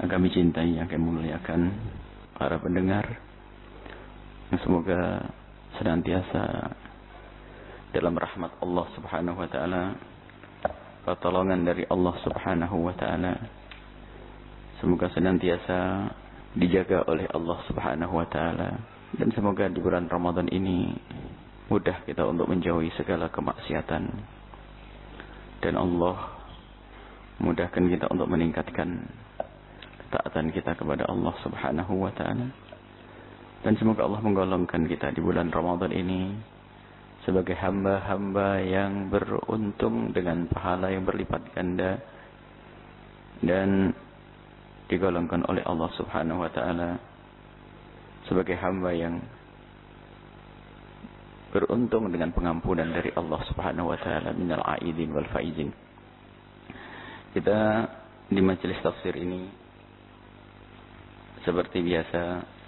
yang kami cintai, yang kami muliakan, para pendengar, yang semoga senantiasa dalam rahmat Allah Subhanahu wa taala, pertolongan dari Allah Subhanahu wa taala. Semoga senantiasa dijaga oleh Allah Subhanahu wa taala, dan semoga di bulan Ramadan ini mudah kita untuk menjauhi segala kemaksiatan, dan Allah mudahkan kita untuk meningkatkan ketaatan kita kepada Allah Subhanahu wa taala. Dan semoga Allah menggolongkan kita di bulan Ramadan ini sebagai hamba-hamba yang beruntung dengan pahala yang berlipat ganda, dan digolongkan oleh Allah Subhanahu wa taala sebagai hamba yang beruntung dengan pengampunan dari Allah Subhanahu wa taala, minal aidin wal faizin. Kita di majelis tafsir ini seperti biasa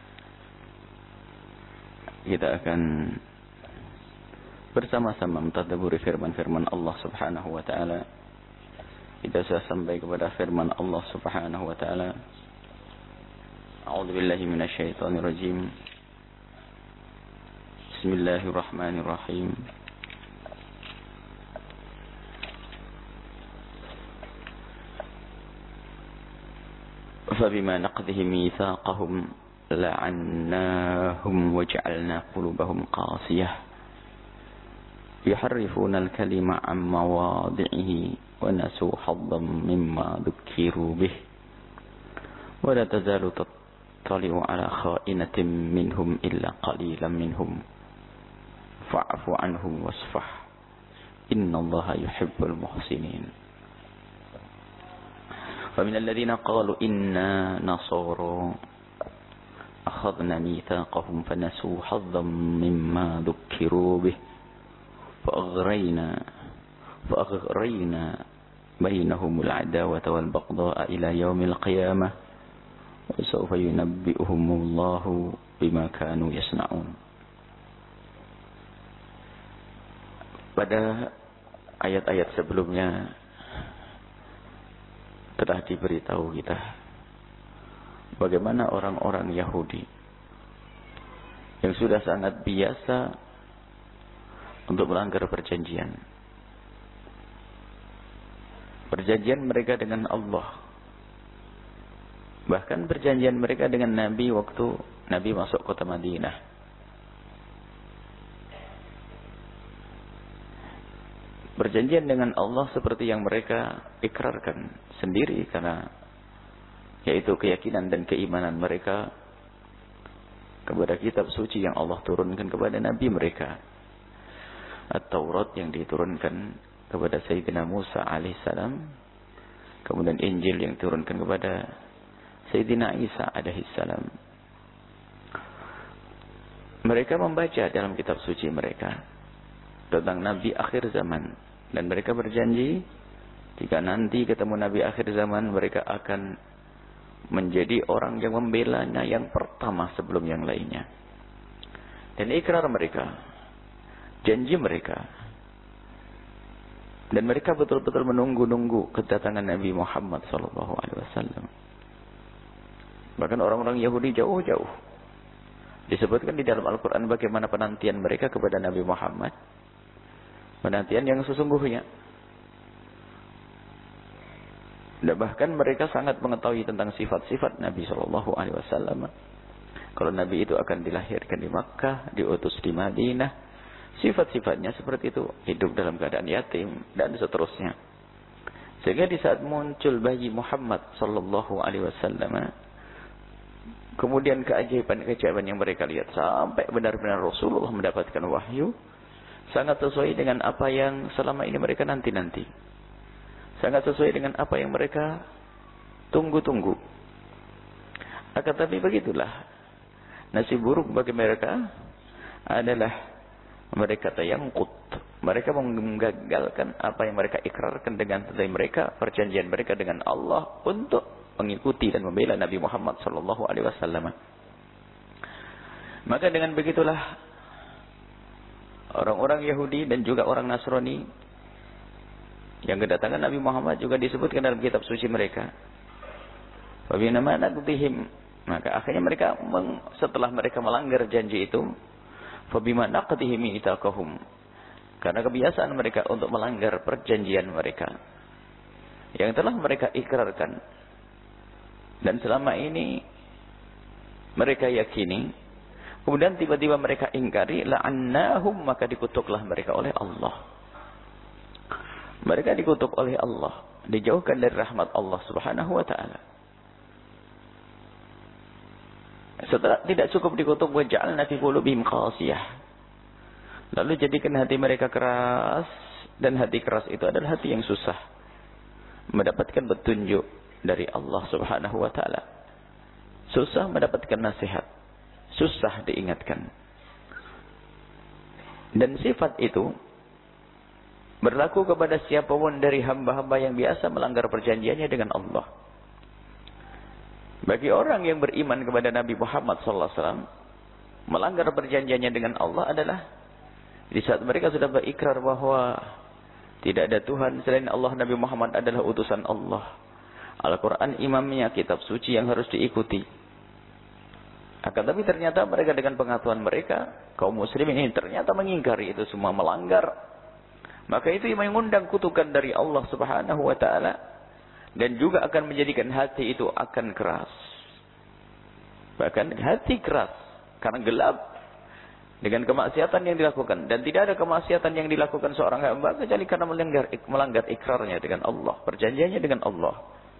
kita akan bersama-sama mentadabburi firman-firman Allah Subhanahu wa taala. Kita sudah sampai kepada firman Allah Subhanahu wa taala. A'udzu billahi minasyaitonir rajim. Bismillahirrahmanirrahim. فبما نقضهم ميثاقهم لعناهم وجعلنا قلوبهم قاسية يحرفون الكلم عن مواضعه ونسوا حظا مما ذكروا به ولا تزال تطلع على خائنة منهم إلا قليلا منهم فاعف عنهم واصفح إن الله يحب المحسنين. فمن الذين قالوا إنا نصارى أخذنا ميثاقهم فنسوا حظا مما ذكروا به فأغرينا بينهم العداوة والبغضاء إلى يوم القيامة وسوف ينبئهم الله بما كانوا يصنعون. Pada ayat-ayat sebelumnya telah diberitahu kita bagaimana orang-orang Yahudi yang sudah sangat biasa untuk melanggar perjanjian. Perjanjian mereka dengan Allah, bahkan perjanjian mereka dengan Nabi waktu Nabi masuk kota Madinah. Perjanjian dengan Allah seperti yang mereka ikrarkan sendiri, karena yaitu keyakinan dan keimanan mereka kepada kitab suci yang Allah turunkan kepada Nabi mereka. At-Taurat yang diturunkan kepada Sayyidina Musa alaihissalam, kemudian Injil yang diturunkan kepada Sayyidina Isa alaihissalam. Mereka membaca dalam kitab suci mereka tentang Nabi akhir zaman, dan mereka berjanji jika nanti ketemu Nabi akhir zaman mereka akan menjadi orang yang membelanya yang pertama sebelum yang lainnya. Dan ikrar mereka, janji mereka, dan mereka betul-betul menunggu-nunggu kedatangan Nabi Muhammad SAW. Bahkan orang-orang Yahudi jauh-jauh disebutkan di dalam Al-Quran bagaimana penantian mereka kepada Nabi Muhammad, penantian yang sesungguhnya. Dan bahkan mereka sangat mengetahui tentang sifat-sifat Nabi SAW. Kalau Nabi itu akan dilahirkan di Makkah, diutus di Madinah, sifat-sifatnya seperti itu, hidup dalam keadaan yatim dan seterusnya. Sehingga di saat muncul bayi Muhammad SAW, kemudian keajaiban-keajaiban yang mereka lihat sampai benar-benar Rasulullah mendapatkan wahyu, sangat sesuai dengan apa yang selama ini mereka nanti-nanti. Sangat sesuai dengan apa yang mereka tunggu-tunggu. Akan tapi begitulah, nasib buruk bagi mereka adalah mereka tayangkut. Mereka menggagalkan apa yang mereka ikrarkan dengan tadi mereka, perjanjian mereka dengan Allah untuk mengikuti dan membela Nabi Muhammad SAW. Maka dengan begitulah orang-orang Yahudi dan juga orang Nasrani yang kedatangan Nabi Muhammad juga disebutkan dalam kitab suci mereka. Fabima naqdihim, maka akhirnya mereka setelah mereka melanggar janji itu, fabima naqdihim mitsaqahum, karena kebiasaan mereka untuk melanggar perjanjian mereka yang telah mereka ikrarkan dan selama ini mereka yakini, kemudian tiba-tiba mereka ingkari, la'annahum, maka dikutuklah mereka oleh Allah. Mereka dikutuk oleh Allah, dijauhkan dari rahmat Allah Subhanahu wa taala. Setelah tidak cukup dikutuk, wa ja'alna fi qulubihim qasiyah, lalu jadikan hati mereka keras, dan hati keras itu adalah hati yang susah mendapatkan petunjuk dari Allah Subhanahu wa taala. Susah mendapatkan nasihat, susah diingatkan. Dan sifat itu berlaku kepada siapapun dari hamba-hamba yang biasa melanggar perjanjiannya dengan Allah. Bagi orang yang beriman kepada Nabi Muhammad SAW, melanggar perjanjiannya dengan Allah adalah di saat mereka sudah berikrar bahwa tidak ada Tuhan selain Allah, Nabi Muhammad adalah utusan Allah, Al-Quran imamnya, kitab suci yang harus diikuti. Akan tapi ternyata mereka dengan pengetahuan mereka, kaum muslimin ini ternyata mengingkari itu semua, melanggar. Maka itu yang mengundang kutukan dari Allah Subhanahu wa taala, dan juga akan menjadikan hati itu akan keras. Bahkan hati keras karena gelap dengan kemaksiatan yang dilakukan, dan tidak ada kemaksiatan yang dilakukan seorang hamba kecuali karena melanggar ikrarnya dengan Allah, perjanjiannya dengan Allah.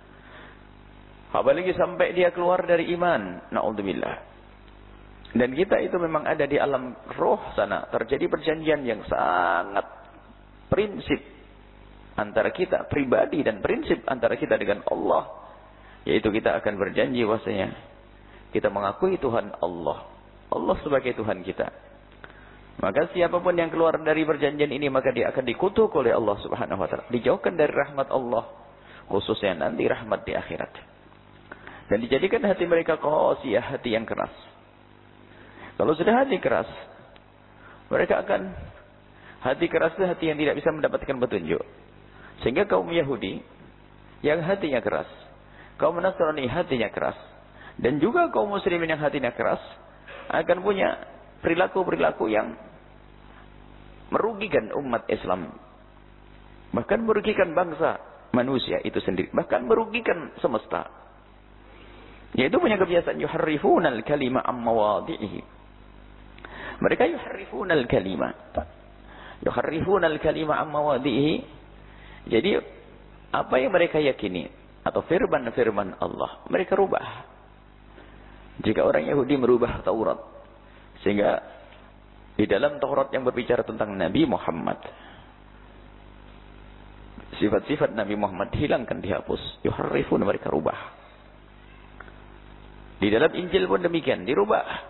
Apalagi sampai dia keluar dari iman, naudzubillah. Dan kita itu memang ada di alam roh sana, terjadi perjanjian yang sangat prinsip antara kita pribadi dan prinsip antara kita dengan Allah, yaitu kita akan berjanji bahwasanya kita mengakui Tuhan Allah, Allah sebagai Tuhan kita. Maka siapapun yang keluar dari perjanjian ini, maka dia akan dikutuk oleh Allah Subhanahu wa taala, dijauhkan dari rahmat Allah, khususnya nanti rahmat di akhirat. Dan dijadikan hati mereka qasiyah, hati yang keras. Kalau sudah hati keras, mereka akan, hati keras itu hati yang tidak bisa mendapatkan petunjuk. Sehingga kaum Yahudi yang hatinya keras, kaum Nasrani hatinya keras, dan juga kaum muslimin yang hatinya keras akan punya perilaku-perilaku yang merugikan umat Islam, bahkan merugikan bangsa manusia itu sendiri, bahkan merugikan semesta. Yaitu punya kebiasaan yuharrifunal kalima am mawadhihi. Mereka yuharrifunal kalima, yuharrifunal kalima am mawadhihi. Jadi apa yang mereka yakini atau firman-firman Allah, mereka rubah. Jika orang Yahudi merubah Taurat, sehingga di dalam Taurat yang berbicara tentang Nabi Muhammad, sifat-sifat Nabi Muhammad hilangkan, dihapus, yuharrifun, mereka rubah. Di dalam Injil pun demikian, dirubah.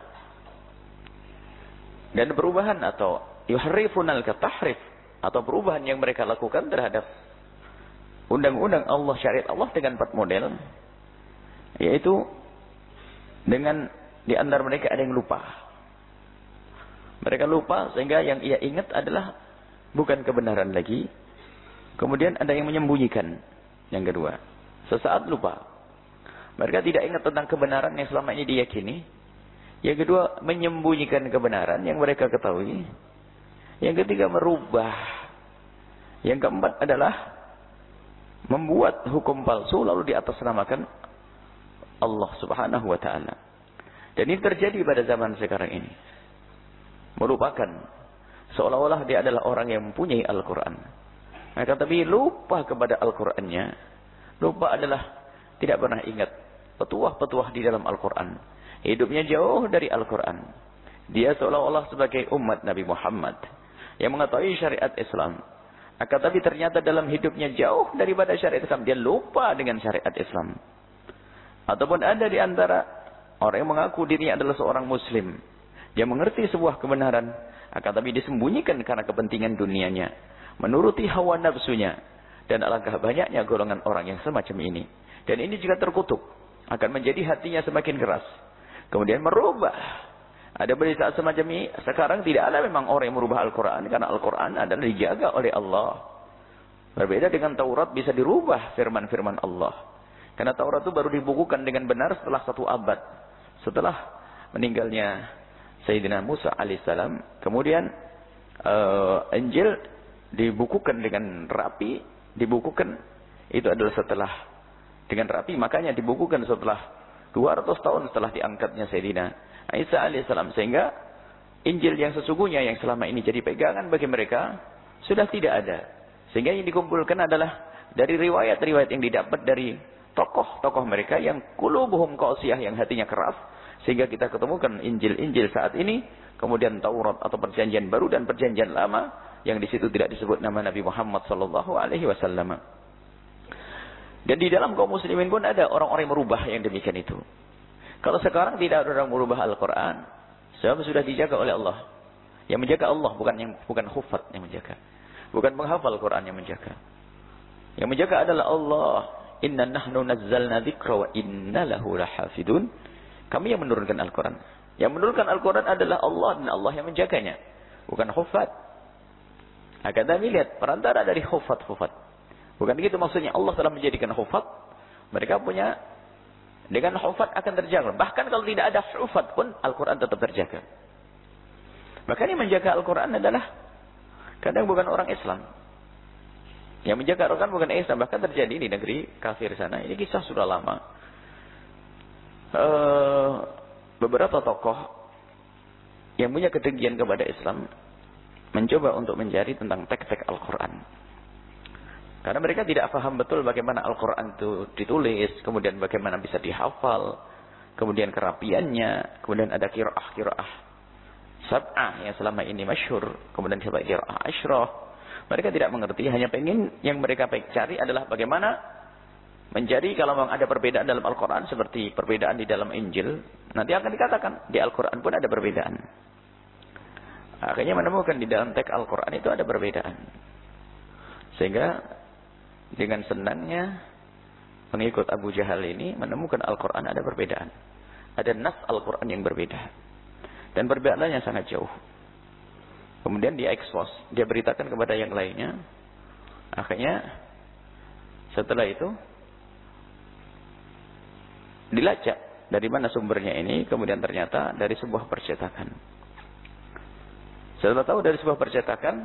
Dan perubahan atau yuharrifunal katahrif, atau perubahan yang mereka lakukan terhadap undang-undang Allah, syariat Allah dengan 4 model, yaitu dengan di antara mereka ada yang lupa. Mereka lupa sehingga yang ia ingat adalah bukan kebenaran lagi. Kemudian ada yang menyembunyikan. Yang kedua, sesaat lupa. Mereka tidak ingat tentang kebenaran yang selama ini diyakini. Yang kedua, menyembunyikan kebenaran yang mereka ketahui. Yang ketiga, merubah. Yang keempat adalah membuat hukum palsu lalu diatasnamakan Allah Subhanahu wa taala. Dan ini terjadi pada zaman sekarang ini. Merupakan seolah-olah dia adalah orang yang mempunyai Al-Quran. Maka tapi lupa kepada Al-Qurannya. Lupa adalah tidak pernah ingat petuah-petuah di dalam Al-Quran. Hidupnya jauh dari Al-Quran. Dia seolah-olah sebagai umat Nabi Muhammad yang mengetahui syariat Islam. Akan tapi ternyata dalam hidupnya jauh daripada syariat Islam. Dia lupa dengan syariat Islam. Ataupun ada di antara orang yang mengaku dirinya adalah seorang Muslim. Dia mengerti sebuah kebenaran, akan tapi disembunyikan karena kepentingan dunianya, menuruti hawa nafsunya. Dan alangkah banyaknya golongan orang yang semacam ini. Dan ini jika terkutuk, akan menjadi hatinya semakin keras. Kemudian merubah. Ada pada saat semacam ini, sekarang tidak ada memang orang yang merubah Al-Quran, karena Al-Quran adalah dijaga oleh Allah. Berbeda dengan Taurat, bisa dirubah firman-firman Allah. Karena Taurat itu baru dibukukan dengan benar setelah 1 abad. Setelah meninggalnya Sayyidina Musa alaihissalam. Kemudian Injil dibukukan dengan rapi. Dibukukan itu adalah setelah dengan rapi. Makanya dibukukan setelah 200 tahun setelah diangkatnya Sayyidina Isa alaihissalam. Sehingga Injil yang sesungguhnya yang selama ini jadi pegangan bagi mereka sudah tidak ada. Sehingga yang dikumpulkan adalah dari riwayat-riwayat yang didapat dari tokoh-tokoh mereka yang qulubuhum qasiyah, yang hatinya keras, sehingga kita ketemukan Injil-Injil saat ini, kemudian Taurat atau Perjanjian Baru dan Perjanjian Lama yang di situ tidak disebut nama Nabi Muhammad sallallahu alaihi wasallam. Dan di dalam kaum muslimin pun ada orang-orang yang merubah yang demikian itu. Kalau sekarang tidak ada orang merubah Al-Qur'an, sebab sudah dijaga oleh Allah. Yang menjaga Allah bukan hufaz yang menjaga. Bukan penghafal Quran yang menjaga. Yang menjaga adalah Allah. Inna nahnu nazzalna dzikra wa inna lahu lahafidun. Kami yang menurunkan Al-Quran. Yang menurunkan Al-Quran adalah Allah dan Allah yang menjaganya. Bukan hufaz. Akan kami lihat perantara dari hufaz-hufaz. Bukan begitu maksudnya Allah telah menjadikan hufaz. Mereka punya dengan hufaz akan terjaga. Bahkan kalau tidak ada hufaz pun Al-Quran tetap terjaga. Bahkan yang menjaga Al-Quran adalah kadang bukan orang Islam. Yang menjaga Al-Quran bukan Islam. Bahkan terjadi di negeri kafir sana. Ini kisah sudah lama. Beberapa tokoh yang punya kedengkian kepada Islam mencoba untuk mencari tentang teks-teks Al-Quran. Karena mereka tidak paham betul bagaimana Al-Quran itu ditulis. Kemudian bagaimana bisa dihafal. Kemudian kerapiannya. Kemudian ada qiraah sab'ah yang selama ini masyhur. Kemudian qiraah asyrah. Mereka tidak mengerti, hanya pengen yang mereka cari adalah bagaimana mencari kalau memang ada perbedaan dalam Al-Quran seperti perbedaan di dalam Injil. Nanti akan dikatakan di Al-Quran pun ada perbedaan. Akhirnya menemukan di dalam teks Al-Quran itu ada perbedaan. Sehingga dengan senangnya pengikut Abu Jahal ini menemukan Al-Quran ada perbedaan. Ada nas Al-Quran yang berbeda. Dan perbedaannya sangat jauh. Kemudian dia expose, dia beritakan kepada yang lainnya. Akhirnya setelah itu dilacak dari mana sumbernya ini, kemudian ternyata dari sebuah percetakan. Setelah tahu dari sebuah percetakan,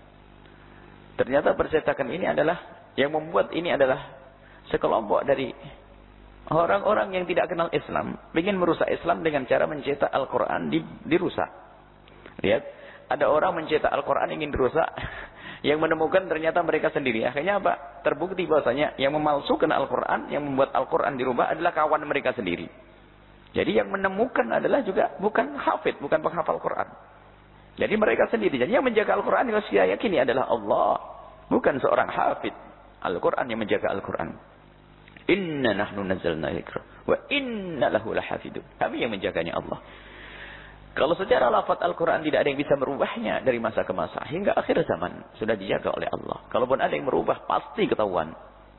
ternyata percetakan ini adalah yang membuat ini adalah sekelompok dari orang-orang yang tidak kenal Islam, ingin merusak Islam dengan cara mencetak Al-Quran dirusak. Lihat. Ada orang mencetak Al-Quran ingin dirusak. Yang menemukan ternyata mereka sendiri. Akhirnya apa? Terbukti bahwasanya yang memalsukan Al-Quran, yang membuat Al-Quran dirubah adalah kawan mereka sendiri. Jadi yang menemukan adalah juga bukan hafid, bukan penghafal Quran. Jadi mereka sendiri. Jadi yang menjaga Al-Quran yang saya yakini adalah Allah. Bukan seorang hafid. Al-Quran yang menjaga Al-Quran. Inna nahnu nazzalna dzikra wa inna lahu lahafidun. Kami yang menjaganya Allah. Kalau secara lafaz Al-Quran tidak ada yang bisa merubahnya dari masa ke masa. Hingga akhir zaman. Sudah dijaga oleh Allah. Kalaupun ada yang merubah, pasti ketahuan.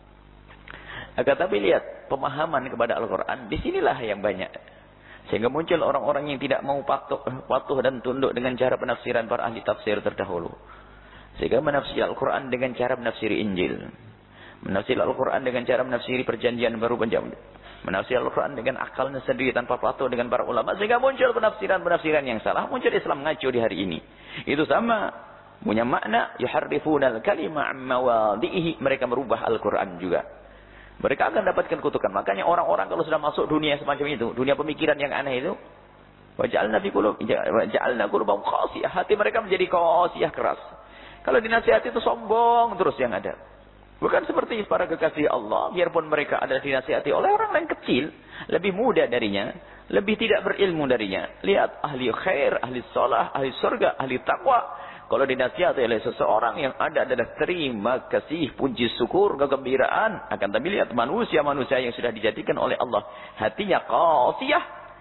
Agar tapi lihat, pemahaman kepada Al-Quran, disinilah yang banyak. Sehingga muncul orang-orang yang tidak mau patuh dan tunduk dengan cara penafsiran para ahli tafsir terdahulu. Sehingga menafsir Al-Quran dengan cara menafsiri Injil. Menafsir Al-Quran dengan cara menafsiri Perjanjian Baru menafsir Al-Quran dengan akalnya sendiri tanpa patuh dengan para ulama. Sehingga muncul penafsiran-penafsiran yang salah. Muncul Islam ngaco di hari ini. Itu sama. Punya makna. Yuharrifunal kalima mawadhihi. Mereka merubah Al-Quran juga. Mereka akan dapatkan kutukan. Makanya orang-orang kalau sudah masuk dunia semacam itu. Dunia pemikiran yang aneh itu. Waja'alna qulubahum qasiyah. Hati mereka menjadi qasiyah keras. Kalau dinasihati itu sombong terus yang ada. Bukan seperti para kekasih Allah, biarpun mereka adalah dinasihati oleh orang lain kecil, lebih muda darinya, lebih tidak berilmu darinya. Lihat ahli khair, ahli salah, ahli surga, ahli taqwa. Kalau dinasihati oleh seseorang yang ada adalah terima kasih, puji syukur, kegembiraan. Akan tapi lihat manusia-manusia yang sudah dijadikan oleh Allah, hatinya qasiyah,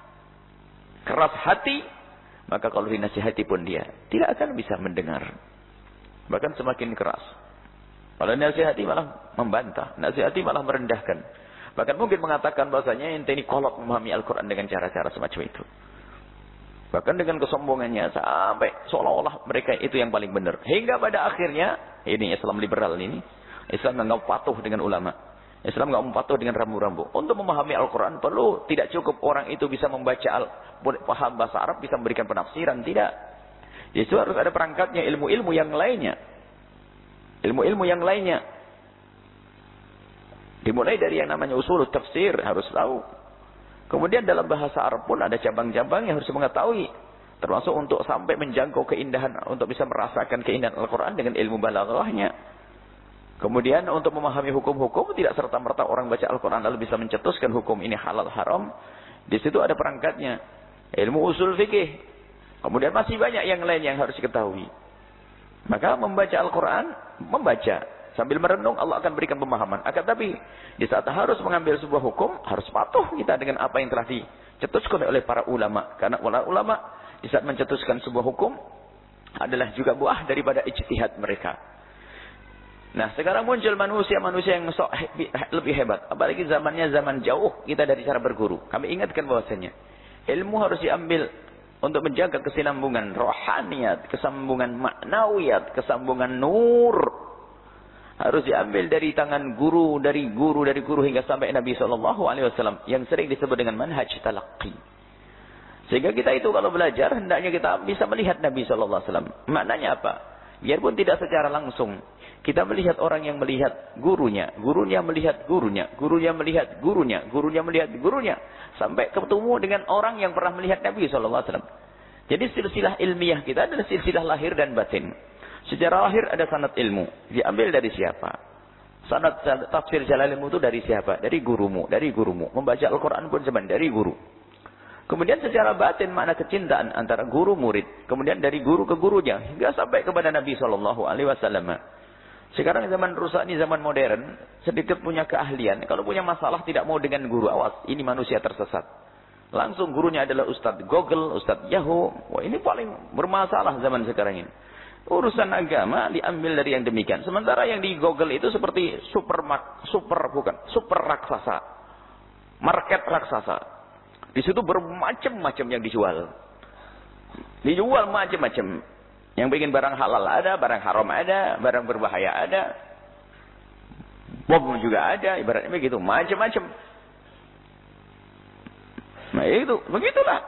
keras hati. Maka kalau dinasihati pun dia tidak akan bisa mendengar. Bahkan semakin keras. Kalau nasihati malah membantah, nasihati malah merendahkan. Bahkan mungkin mengatakan bahasanya ente ini kolot memahami Al-Quran dengan cara-cara semacam itu. Bahkan dengan kesombongannya sampai seolah-olah mereka itu yang paling benar. Hingga pada akhirnya, ini Islam liberal ini, Islam menganggap patuh dengan ulama. Islam nggak patuh dengan rambu-rambu. Untuk memahami Al-Quran perlu, tidak cukup orang itu bisa membaca paham bahasa Arab, bisa memberikan penafsiran. Tidak. Justru harus ada perangkatnya, ilmu-ilmu yang lainnya. Ilmu-ilmu yang lainnya. Dimulai dari yang namanya usul tafsir, harus tahu. Kemudian dalam bahasa Arab pun ada cabang-cabang yang harus mengetahui. Termasuk untuk sampai menjangkau keindahan, untuk bisa merasakan keindahan Al-Quran dengan ilmu balaghahnya. Kemudian untuk memahami hukum-hukum, tidak serta-merta orang baca Al-Quran lalu bisa mencetuskan hukum ini halal haram. Di situ ada perangkatnya. Ilmu usul fikih. Kemudian masih banyak yang lain yang harus diketahui. Maka membaca Al-Quran, membaca. Sambil merenung Allah akan berikan pemahaman. Akan tapi di saat harus mengambil sebuah hukum, harus patuh kita dengan apa yang telah dicetuskan oleh para ulama. Karena ulama di saat mencetuskan sebuah hukum adalah juga buah daripada ijtihad mereka. Nah, sekarang muncul manusia-manusia yang lebih hebat. Apalagi zamannya zaman jauh kita dari cara berguru. Kami ingatkan bahwasanya ilmu harus diambil untuk menjaga kesinambungan rohaniyat, kesambungan maknawiyat, kesambungan nur. Harus diambil dari tangan guru, dari guru hingga sampai Nabi SAW yang sering disebut dengan manhaj talaqqi. Sehingga kita itu kalau belajar hendaknya kita bisa melihat Nabi SAW. Maknanya apa? Biarpun tidak secara langsung. Kita melihat orang yang melihat gurunya, gurunya melihat gurunya, gurunya melihat gurunya, gurunya melihat gurunya, sampai ketemu dengan orang yang pernah melihat Nabi SAW. Jadi silsilah ilmiah kita adalah silsilah lahir dan batin. Secara lahir ada sanad ilmu, diambil dari siapa? Sanad tafsir Jalalain itu dari siapa? Dari gurumu, dari gurumu. Membaca Al-Quran pun zaman dari guru. Kemudian secara batin makna kecintaan antara guru murid, kemudian dari guru ke gurunya hingga sampai kepada Nabi SAW. Sekarang zaman rusak ini zaman modern, sedikit punya keahlian. Kalau punya masalah tidak mau dengan guru, awas, ini manusia tersesat. Langsung gurunya adalah Ustadz Google, Ustadz Yahoo. Wah, ini paling bermasalah zaman sekarang ini. Urusan agama diambil dari yang demikian. Sementara yang di Google itu seperti super raksasa. Market raksasa. Di situ bermacam-macam yang dijual. Dijual macam-macam. Yang bikin barang halal ada, barang haram ada, barang berbahaya ada. Bom juga ada, ibaratnya begitu, macam-macam. Nah itu, begitulah.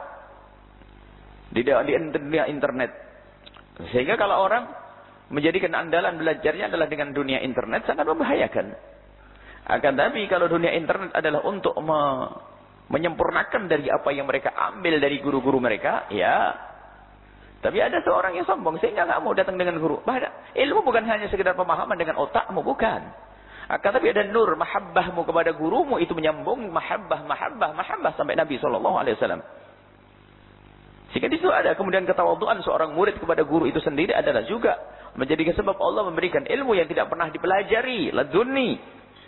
Di dunia internet. Sehingga kalau orang menjadikan andalan belajarnya adalah dengan dunia internet, sangat membahayakan. Akan tapi kalau dunia internet adalah untuk menyempurnakan dari apa yang mereka ambil dari guru-guru mereka, ya. Tapi ada seorang yang sombong sehingga nggak mau datang dengan guru. Bahkan ilmu bukan hanya sekedar pemahaman dengan otakmu, bukan. Akan tapi ada nur, mahabbahmu kepada gurumu itu menyambung mahabbah sampai Nabi SAW. Sehingga di situ ada kemudian ketawaduan seorang murid kepada guru itu sendiri adalah juga menjadi sebab Allah memberikan ilmu yang tidak pernah dipelajari, laduni.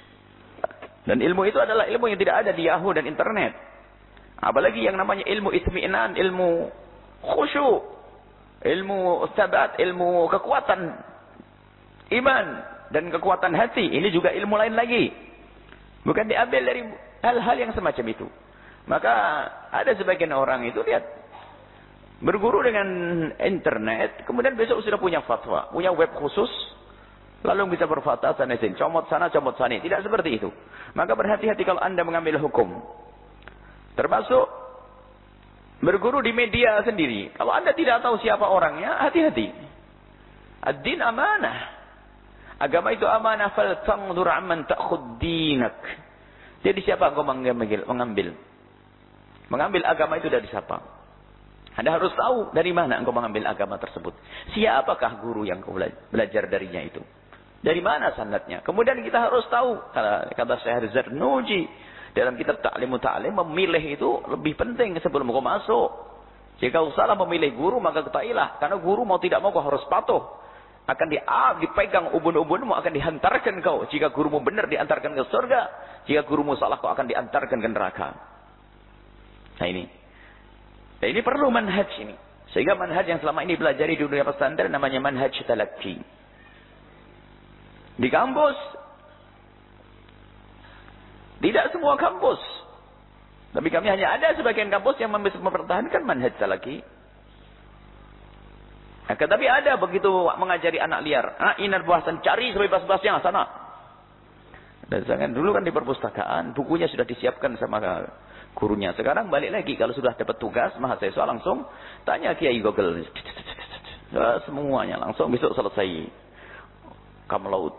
Dan ilmu itu adalah ilmu yang tidak ada di Yahoo dan internet. Apalagi yang namanya ilmu itmi'nan, ilmu khusyuk. Ilmu sabat, ilmu kekuatan iman dan kekuatan hati. Ini juga ilmu lain lagi. Bukan diambil dari hal-hal yang semacam itu. Maka ada sebagian orang itu lihat. Berguru dengan internet. Kemudian besok sudah punya fatwa. Punya web khusus. Lalu bisa berfatwa sana sini. Comot sana, comot sana. Tidak seperti itu. Maka berhati-hati kalau anda mengambil hukum. Termasuk berguru di media sendiri. Kalau anda tidak tahu siapa orangnya, hati-hati. Ad-din amanah. Agama itu amanah. Faltanzur amman ta'khud dinak. Jadi siapa engkau mengambil? Mengambil agama itu dari siapa? Anda harus tahu dari mana engkau mengambil agama tersebut. Siapakah guru yang kau belajar darinya itu? Dari mana sanadnya? Kemudian kita harus tahu. Kata Syekh Zarnuji. Dalam kitab Ta'limu Ta'lim, memilih itu lebih penting sebelum kau masuk. Jika kau salah memilih guru, maka ketahuilah. Karena guru mau tidak mau kau harus patuh. Akan dipegang ubun-ubunmu, akan dihantarkan kau. Jika gurumu benar, diantarkan ke surga. Jika gurumu salah, kau akan diantarkan ke neraka. Nah ini. Nah ini perlu manhaj ini. Sehingga manhaj yang selama ini pelajari di dunia pesantren namanya manhaj talaqqi. Di kampus, tidak semua kampus. Tapi kami hanya ada sebagian kampus yang mempertahankan manhaj talaqqi. Tapi ada begitu mengajari anak liar. Ini bahasan cari sebebas-bebasnya sana. Dan jangan dulu kan di perpustakaan, bukunya sudah disiapkan sama gurunya. Sekarang balik lagi, kalau sudah dapat tugas, mahasiswa langsung tanya Kiai Google. Semuanya langsung besok selesai. Kamlaut.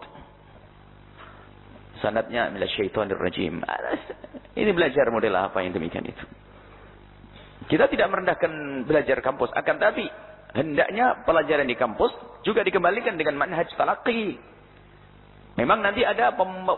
Sanadnya minasyaitonir rajim. Ini belajar model apa yang demikian itu. Kita tidak merendahkan belajar kampus, akan tapi hendaknya pelajaran di kampus juga dikembalikan dengan manhaj talaqi. Memang nanti ada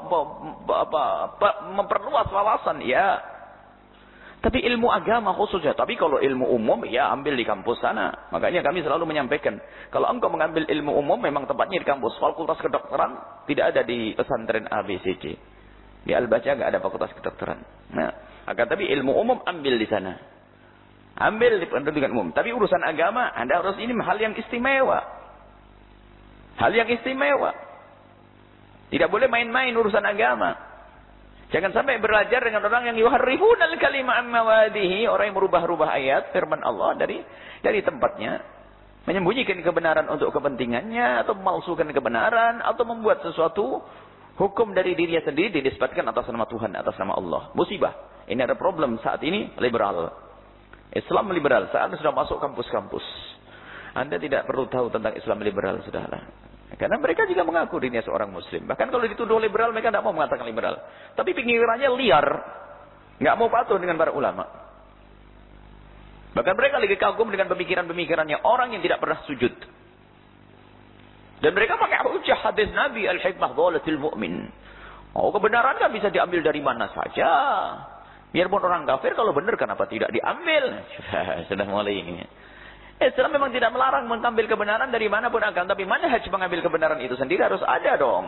memperluas wawasan, ya. Tapi ilmu agama khususnya. Tapi kalau ilmu umum, ya ambil di kampus sana. Makanya kami selalu menyampaikan, kalau engkau mengambil ilmu umum, memang tempatnya di kampus. Fakultas kedokteran tidak ada di pesantren ABCD. Di Al-Baca nggak ada fakultas kedokteran. Nah, akan tapi ilmu umum ambil di sana. Ambil di pendidikan umum. Tapi urusan agama, Anda harus ini hal yang istimewa. Hal yang istimewa. Tidak boleh main-main urusan agama. Jangan sampai belajar dengan orang yang yuharrifuna al-kalima an mawadihi, orang yang merubah-rubah ayat firman Allah dari tempatnya, menyembunyikan kebenaran untuk kepentingannya, atau memalsukan kebenaran, atau membuat sesuatu hukum dari dirinya sendiri dinisbatkan atas nama Tuhan, atas nama Allah. Musibah. Ini ada problem saat ini liberal. Islam liberal. Saat ini sudah masuk kampus-kampus. Anda tidak perlu tahu tentang Islam liberal, saudara. Karena mereka juga mengaku dirinya seorang muslim. Bahkan kalau dituduh liberal, mereka tidak mau mengatakan liberal. Tapi pikirannya liar. Nggak mau patuh dengan para ulama. Bahkan mereka lagi kagum dengan pemikiran-pemikirannya orang yang tidak pernah sujud. Dan mereka pakai hujah hadis Nabi, al-hikmah dhalatil mu'min. Oh, kebenaran kan bisa diambil dari mana saja. Biarpun orang kafir, kalau benar kenapa tidak diambil? Sudah mulai ini. Islam memang tidak melarang mengambil kebenaran dari mana pun akan. Tapi manhaj mengambil kebenaran itu sendiri harus ada dong.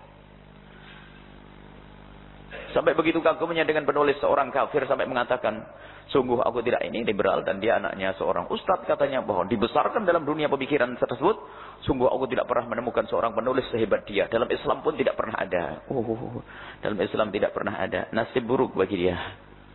Sampai begitu kagumnya dengan penulis seorang kafir sampai mengatakan, sungguh aku tidak ini liberal dan dia anaknya seorang ustadz katanya bahwa dibesarkan dalam dunia pemikiran tersebut. Sungguh aku tidak pernah menemukan seorang penulis sehebat dia. Dalam Islam pun tidak pernah ada. Dalam Islam tidak pernah ada. Nasib buruk bagi dia.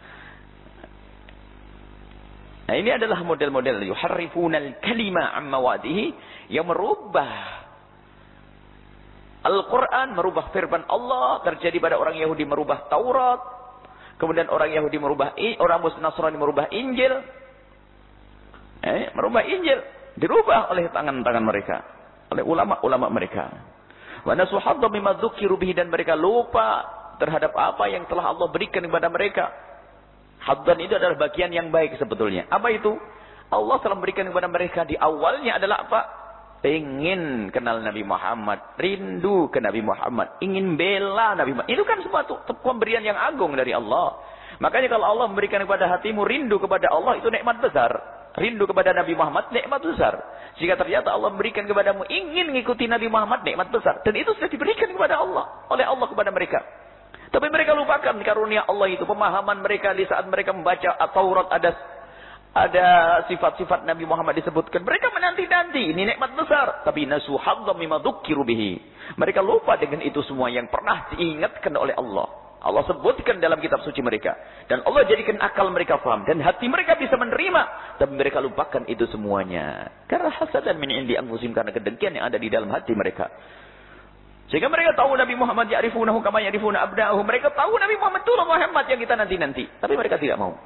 Nah, ini adalah model-model yuharrifunal kalima an mawadihi, yang merubah Al-Quran, merubah firman Allah. Terjadi pada orang Yahudi merubah Taurat, kemudian orang Yahudi merubah, orang Muslim Nasrani merubah Injil. Merubah Injil dirubah oleh tangan-tangan mereka, oleh ulama-ulama mereka. Wa nasu hadda mimma dzukiru bihi, dan mereka lupa terhadap apa yang telah Allah berikan kepada mereka. Haddan itu adalah bagian yang baik sebetulnya. Apa itu? Allah telah memberikan kepada mereka di awalnya adalah apa? Ingin kenal Nabi Muhammad, rindu ke Nabi Muhammad, ingin bela Nabi Muhammad. Itu kan suatu pemberian yang agung dari Allah. Makanya kalau Allah memberikan kepada hatimu rindu kepada Allah, itu nikmat besar. Rindu kepada Nabi Muhammad, nikmat besar. Jika ternyata Allah memberikan kepadamu ingin mengikuti Nabi Muhammad, nikmat besar. Dan itu sudah diberikan kepada Allah, oleh Allah kepada mereka. Tapi mereka lupakan karunia Allah itu. Pemahaman mereka di saat mereka membaca Taurat, ada sifat-sifat Nabi Muhammad disebutkan. Mereka menanti-nanti. Ini nikmat besar. Tapi nasu hadza mimma dzukiru bihi. Mereka lupa dengan itu semua yang pernah diingatkan oleh Allah. Allah sebutkan dalam kitab suci mereka. Dan Allah jadikan akal mereka faham. Dan hati mereka bisa menerima. Tapi mereka lupakan itu semuanya. Karena hasadan min indi anfusihim, karena kedengkian yang ada di dalam hati mereka. Sehingga mereka tahu Nabi Muhammad ya'rifunahu kama ya'rifuna abna'ahum. Mereka tahu Nabi Muhammad itu Muhammad yang kita nanti-nanti. Tapi mereka tidak mau.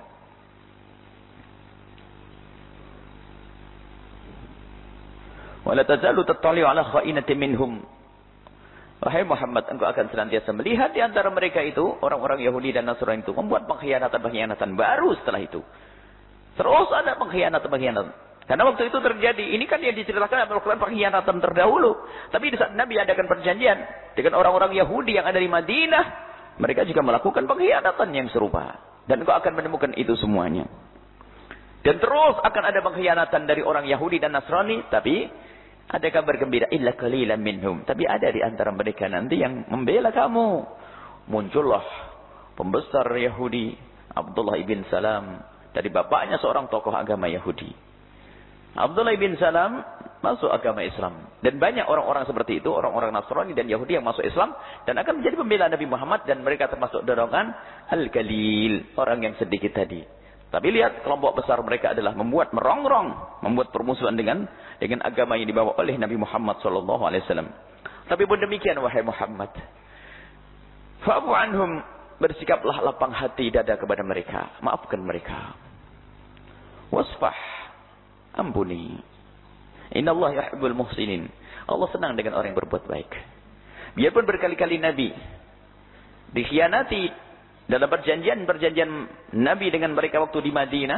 Wala tazalu tattali'u ala kha'inatin minhum. Wahai Muhammad, engkau akan senantiasa melihat di antara mereka itu, orang-orang Yahudi dan Nasrani itu membuat pengkhianatan-pengkhianatan baru setelah itu. Terus ada pengkhianatan-pengkhianatan. Karena waktu itu terjadi, ini kan yang diceritakan Al-Quran pengkhianatan terdahulu. Tapi di saat Nabi adakan perjanjian dengan orang-orang Yahudi yang ada di Madinah, mereka juga melakukan pengkhianatan yang serupa. Dan engkau akan menemukan itu semuanya. Dan terus akan ada pengkhianatan dari orang Yahudi dan Nasrani, tapi ada kabar gembira, illa qalilan minhum. Tapi ada di antara mereka nanti yang membela kamu. Muncullah pembesar Yahudi, Abdullah ibn Salam, dari bapaknya seorang tokoh agama Yahudi. Abdullah bin Salam masuk agama Islam. Dan banyak orang-orang seperti itu, orang-orang Nasrani dan Yahudi yang masuk Islam. Dan akan menjadi pembela Nabi Muhammad. Dan mereka termasuk dorongan Al-Qalil, orang yang sedikit tadi. Tapi lihat, kelompok besar mereka adalah membuat merongrong, membuat permusuhan dengan agama yang dibawa oleh Nabi Muhammad SAW. Tapi pun demikian, wahai Muhammad, Fa'fu anhum, bersikaplah lapang hati dada kepada mereka, maafkan mereka. Wasfah, ampuni. Innallaha yuhibbul muhsinin. Allah senang dengan orang yang berbuat baik. Biarpun berkali-kali Nabi dikhianati dalam perjanjian Nabi dengan mereka waktu di Madinah,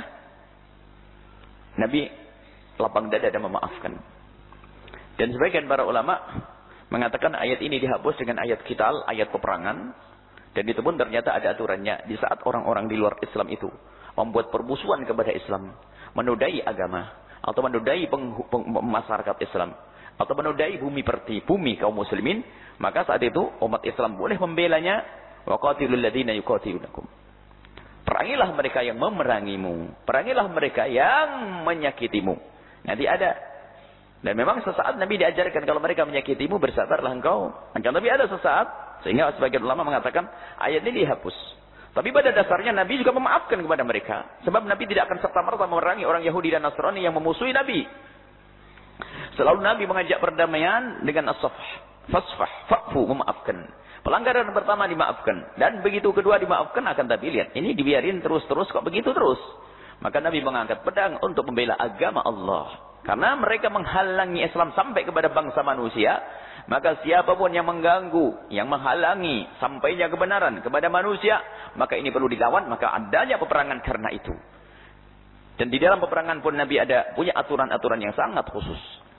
Nabi lapang dada dan memaafkan. Dan sebagian para ulama mengatakan ayat ini dihapus dengan ayat qital, ayat peperangan. Dan itu pun ternyata ada aturannya. Di saat orang-orang di luar Islam itu membuat permusuhan kepada Islam, menodai agama, atau menodai masyarakat Islam, atau menodai bumi kaum muslimin, maka saat itu umat Islam boleh membelanya. Wa qatilul ladzina yuqatilunakum. Perangilah mereka yang memerangimu, perangilah mereka yang menyakitimu. Nanti ada. Dan memang sesaat Nabi diajarkan kalau mereka menyakitimu, bersabarlah engkau. Akan tapi ada sesaat, sehingga sebagian ulama mengatakan ayat ini dihapus. Tapi pada dasarnya Nabi juga memaafkan kepada mereka. Sebab Nabi tidak akan serta-merta memerangi orang Yahudi dan Nasrani yang memusuhi Nabi. Selalu Nabi mengajak perdamaian dengan as-safh. Fasfah, fa'fu, memaafkan. Pelanggaran pertama dimaafkan. Dan begitu kedua dimaafkan, akan tapi lihat. Ini dibiarin terus-terus, kok begitu terus. Maka Nabi mengangkat pedang untuk membela agama Allah. Karena mereka menghalangi Islam sampai kepada bangsa manusia. Maka siapapun yang mengganggu, yang menghalangi sampainya kebenaran kepada manusia, maka ini perlu dilawan. Maka adanya peperangan karena itu. Dan di dalam peperangan pun Nabi punya aturan-aturan yang sangat khusus.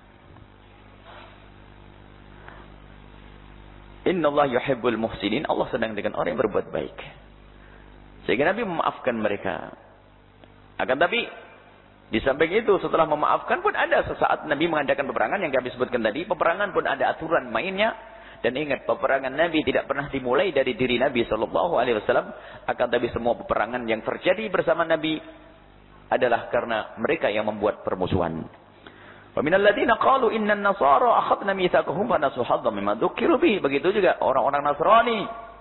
Innallaha yuhibbul muhsinin. Allah senang dengan orang yang berbuat baik. Sehingga Nabi memaafkan mereka. Akan tapi di samping itu setelah memaafkan pun ada sesaat Nabi mengadakan peperangan yang kami sebutkan tadi. Peperangan pun ada aturan mainnya. Dan ingat, peperangan Nabi tidak pernah dimulai dari diri Nabi SAW. Akan tapi semua peperangan yang terjadi bersama Nabi adalah karena mereka yang membuat permusuhan. Wa minal ladzina qalu innan nasara akhadna mitsaqahum fa nasu hadzan mimma dzukiru bihi. Begitu juga orang-orang Nasrani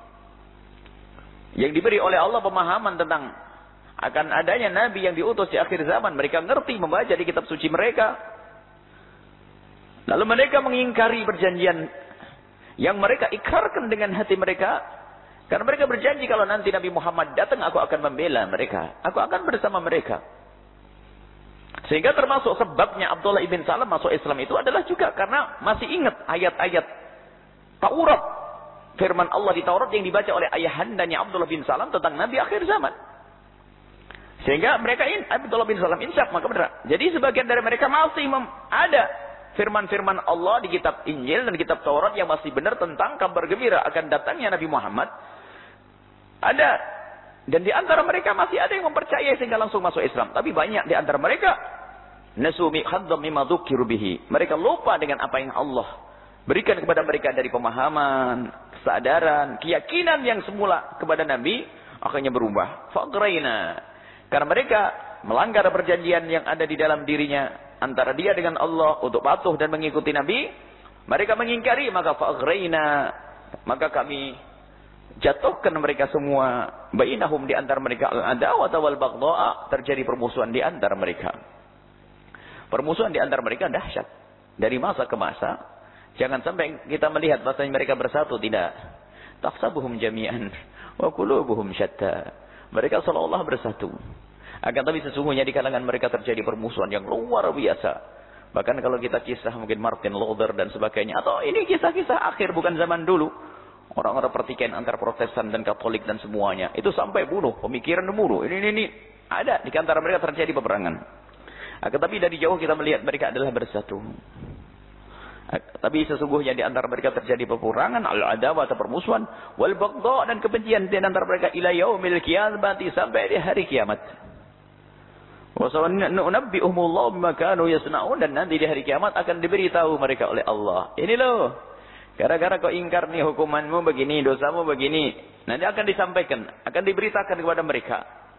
yang diberi oleh Allah pemahaman tentang akan adanya nabi yang diutus di akhir zaman. Mereka ngerti membaca di kitab suci mereka. Lalu mereka mengingkari perjanjian yang mereka ikrarkan dengan hati mereka. Karena mereka berjanji kalau nanti Nabi Muhammad datang, aku akan membela mereka. Aku akan bersama mereka. Sehingga termasuk sebabnya Abdullah ibn Salam masuk Islam itu adalah juga karena masih ingat ayat-ayat Taurat. Firman Allah di Taurat yang dibaca oleh ayahandanya Abdullah bin Salam tentang Nabi akhir zaman. Sehingga mereka Abdullah bin Salam insaf, maka benar. Jadi sebagian dari mereka masih ada firman-firman Allah di kitab Injil dan kitab Taurat yang masih benar tentang kabar gembira akan datangnya Nabi Muhammad. Ada. Dan di antara mereka masih ada yang mempercayai sehingga langsung masuk Islam. Tapi banyak di antara mereka nasumi hadzam mimma dzukiru bihi. Mereka lupa dengan apa yang Allah berikan kepada mereka dari pemahaman, kesadaran, keyakinan yang semula kepada Nabi akhirnya berubah. Faqraina. Karena mereka melanggar perjanjian yang ada di dalam dirinya antara dia dengan Allah untuk patuh dan mengikuti Nabi, mereka mengingkari, maka faqraina, maka kami jatuhkan mereka semua bainahum, di antara mereka al-adawah wal baghdha, terjadi permusuhan di antara mereka. Permusuhan di antara mereka dahsyat dari masa ke masa. Jangan sampai kita melihat bahasanya mereka bersatu, tidak. Tahsabuhum jami'an wa qulubuhum syatta. Mereka seolah-olah bersatu. Akan tapi sesungguhnya di kalangan mereka terjadi permusuhan yang luar biasa. Bahkan kalau kita kisah mungkin Martin Luther dan sebagainya, atau ini kisah-kisah akhir bukan zaman dulu. Orang-orang pertikaian antara Protestan dan Katolik dan semuanya. Itu sampai bunuh, pemikiran bunuh. Ini ada di antara mereka terjadi peperangan. Akan tapi dari jauh kita melihat mereka adalah bersatu. Tapi sesungguhnya di antara mereka terjadi peperangan, al-adawah atau permusuhan, wal baghdha, dan kebencian di antara mereka ila yaumil qiyamati, sampai di hari kiamat. Wa sanunabbi'uhumullahu bima kanu yasna'un, dan nanti di hari kiamat akan diberitahu mereka oleh Allah. Ini loh, gara-gara kau ingkar nih hukumanmu begini, dosamu begini. Nanti akan disampaikan, akan diberitakan kepada mereka.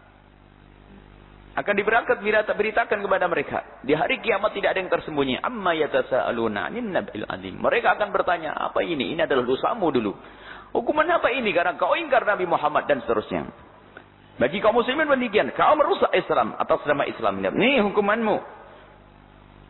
Akan diberitakan kepada mereka. Di hari kiamat tidak ada yang tersembunyi. Amma yatasa'aluna 'anil nabil 'adzim. Mereka akan bertanya, apa ini? Ini adalah dosamu dulu. Hukuman apa ini? Karena kau ingkar Nabi Muhammad dan seterusnya. Bagi kaum muslimin demikian, kau merusak Islam atas nama Islam. Ini hukumanmu.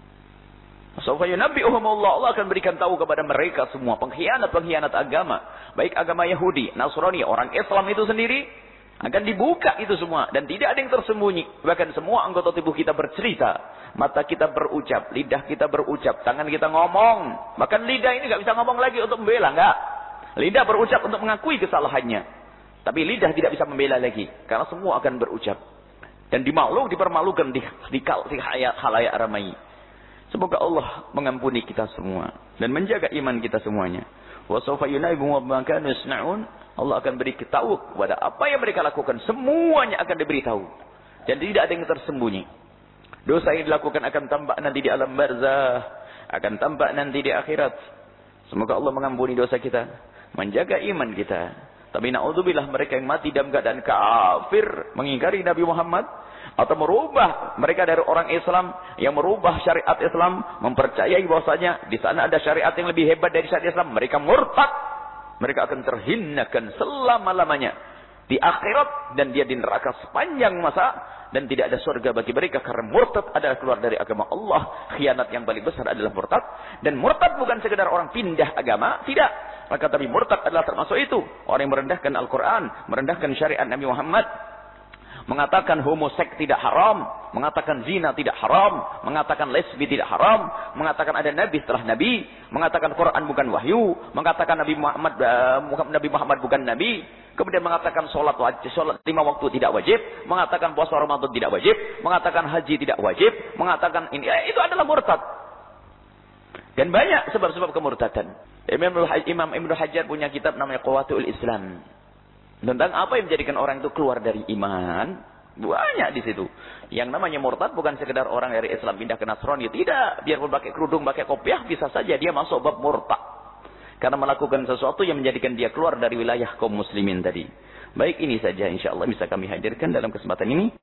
Sawfa yunabbi'uhum Allah akan berikan tahu kepada mereka semua pengkhianat agama, baik agama Yahudi, Nasrani, orang Islam itu sendiri, akan dibuka itu semua. Dan tidak ada yang tersembunyi. Bahkan semua anggota tubuh kita bercerita. Mata kita berucap, lidah kita berucap, tangan kita ngomong. Bahkan lidah ini nggak bisa ngomong lagi untuk membela, enggak. Lidah berucap untuk mengakui kesalahannya. Tapi lidah tidak bisa membela lagi. Karena semua akan berucap. Dan dipermalukan di khalayak ramai. Semoga Allah mengampuni kita semua. Dan menjaga iman kita semuanya. Wa sawfa yunabbi'uhum bima kanu yasna'un. Allah akan beri tahu kepada apa yang mereka lakukan. Semuanya akan diberitahu. Dan tidak ada yang tersembunyi. Dosa yang dilakukan akan tampak nanti di alam barzah. Akan tampak nanti di akhirat. Semoga Allah mengampuni dosa kita. Menjaga iman kita. Tapi na'udzubillah mereka yang mati dalam keadaan kafir. Mengingkari Nabi Muhammad. Atau merubah mereka dari orang Islam. Yang merubah syariat Islam. Mempercayai bahwasanya di sana ada syariat yang lebih hebat dari syariat Islam. Mereka murtad. Mereka akan terhinakan selama-lamanya di akhirat. Dan dia di neraka sepanjang masa. Dan tidak ada surga bagi mereka. Karena murtad adalah keluar dari agama Allah. Khianat yang paling besar adalah murtad. Dan murtad bukan sekedar orang pindah agama. Tidak. Maka tapi murtad adalah termasuk itu. Orang yang merendahkan Al-Quran. Merendahkan syariat Nabi Muhammad. Mengatakan homoseks tidak haram. Mengatakan zina tidak haram. Mengatakan lesbi tidak haram. Mengatakan ada nabi setelah nabi. Mengatakan Quran bukan wahyu. Mengatakan Nabi Muhammad bukan nabi. Kemudian mengatakan sholat 5 waktu tidak wajib. Mengatakan puasa Ramadan tidak wajib. Mengatakan haji tidak wajib. Mengatakan ini. Itu adalah murtad. Dan banyak sebab-sebab kemurtadan. Imam Ibnu Hajar punya kitab namanya Qawatul Islam. Tentang apa yang menjadikan orang itu keluar dari iman. Banyak di situ. Yang namanya murtad bukan sekedar orang dari Islam pindah ke Nasrani. Tidak. Biarpun pakai kerudung, pakai kopiah, bisa saja dia masuk bab murtad. Karena melakukan sesuatu yang menjadikan dia keluar dari wilayah kaum muslimin tadi. Baik, ini saja insyaAllah bisa kami hadirkan dalam kesempatan ini.